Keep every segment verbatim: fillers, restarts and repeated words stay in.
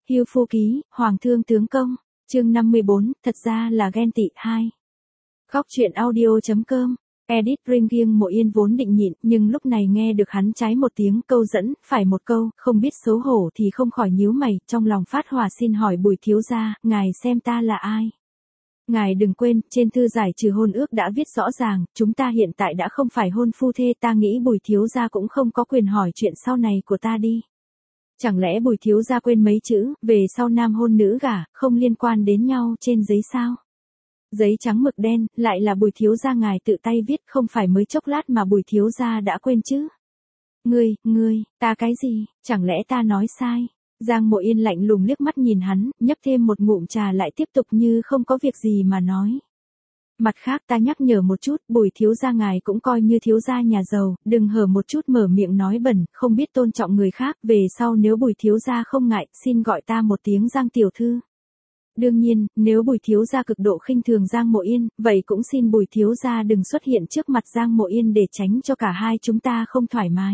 Hưu Phu Ký, Hoàng Thương Tướng Công, chương năm mươi bốn, thật ra là ghen tị hai. Góc truyện audio.com, edit Ringgiêng Mộ Yên vốn định nhịn, nhưng lúc này nghe được hắn trái một tiếng câu dẫn, phải một câu, không biết xấu hổ thì không khỏi nhíu mày, trong lòng phát hỏa xin hỏi Bùi thiếu gia, ngài xem ta là ai? Ngài đừng quên, trên thư giải trừ hôn ước đã viết rõ ràng, chúng ta hiện tại đã không phải hôn phu thê, ta nghĩ Bùi thiếu gia cũng không có quyền hỏi chuyện sau này của ta đi. Chẳng lẽ Bùi thiếu gia quên mấy chữ, về sau nam hôn nữ gả, không liên quan đến nhau trên giấy sao? Giấy trắng mực đen, lại là Bùi thiếu gia ngài tự tay viết, không phải mới chốc lát mà Bùi thiếu gia đã quên chứ? Ngươi, ngươi, ta cái gì, chẳng lẽ ta nói sai? Giang Mộ Yên lạnh lùng liếc mắt nhìn hắn, nhấp thêm một ngụm trà lại tiếp tục như không có việc gì mà nói. Mặt khác ta nhắc nhở một chút, Bùi thiếu gia ngài cũng coi như thiếu gia nhà giàu, đừng hở một chút mở miệng nói bẩn, không biết tôn trọng người khác, về sau nếu Bùi thiếu gia không ngại, xin gọi ta một tiếng Giang tiểu thư. Đương nhiên, nếu Bùi thiếu gia cực độ khinh thường Giang Mộ Yên, vậy cũng xin Bùi thiếu gia đừng xuất hiện trước mặt Giang Mộ Yên để tránh cho cả hai chúng ta không thoải mái.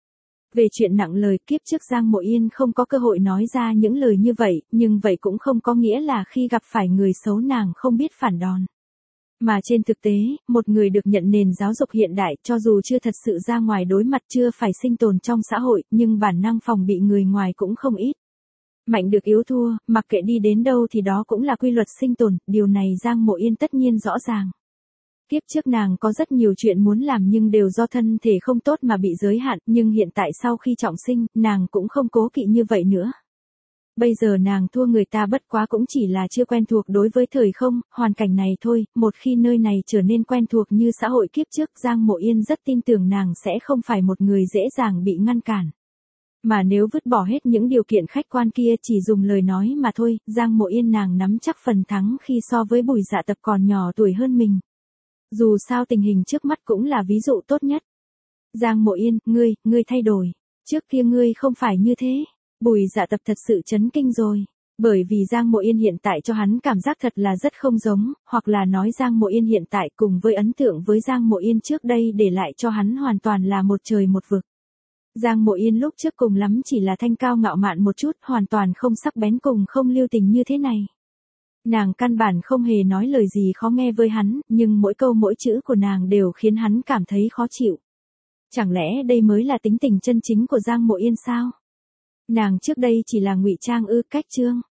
Về chuyện nặng lời, kiếp trước Giang Mộ Yên không có cơ hội nói ra những lời như vậy, nhưng vậy cũng không có nghĩa là khi gặp phải người xấu nàng không biết phản đòn. Mà trên thực tế, một người được nhận nền giáo dục hiện đại, cho dù chưa thật sự ra ngoài đối mặt, chưa phải sinh tồn trong xã hội, nhưng bản năng phòng bị người ngoài cũng không ít. Mạnh được yếu thua, mặc kệ đi đến đâu thì đó cũng là quy luật sinh tồn, điều này Giang Mộ Yên tất nhiên rõ ràng. Kiếp trước nàng có rất nhiều chuyện muốn làm nhưng đều do thân thể không tốt mà bị giới hạn, nhưng hiện tại sau khi trọng sinh, nàng cũng không cố kỵ như vậy nữa. Bây giờ nàng thua người ta bất quá cũng chỉ là chưa quen thuộc đối với thời không, hoàn cảnh này thôi, một khi nơi này trở nên quen thuộc như xã hội kiếp trước, Giang Mộ Yên rất tin tưởng nàng sẽ không phải một người dễ dàng bị ngăn cản. Mà nếu vứt bỏ hết những điều kiện khách quan kia chỉ dùng lời nói mà thôi, Giang Mộ Yên nàng nắm chắc phần thắng khi so với Bùi Dạ Tập còn nhỏ tuổi hơn mình. Dù sao tình hình trước mắt cũng là ví dụ tốt nhất. Giang Mộ Yên, ngươi, ngươi thay đổi. Trước kia ngươi không phải như thế. Bùi Dạ Tập thật sự chấn kinh rồi. Bởi vì Giang Mộ Yên hiện tại cho hắn cảm giác thật là rất không giống, hoặc là nói Giang Mộ Yên hiện tại cùng với ấn tượng với Giang Mộ Yên trước đây để lại cho hắn hoàn toàn là một trời một vực. Giang Mộ Yên lúc trước cùng lắm chỉ là thanh cao ngạo mạn một chút, hoàn toàn không sắc bén cùng không lưu tình như thế này. Nàng căn bản không hề nói lời gì khó nghe với hắn, nhưng mỗi câu mỗi chữ của nàng đều khiến hắn cảm thấy khó chịu. Chẳng lẽ đây mới là tính tình chân chính của Giang Mộ Yên sao? Nàng trước đây chỉ là ngụy trang ư? Cách chương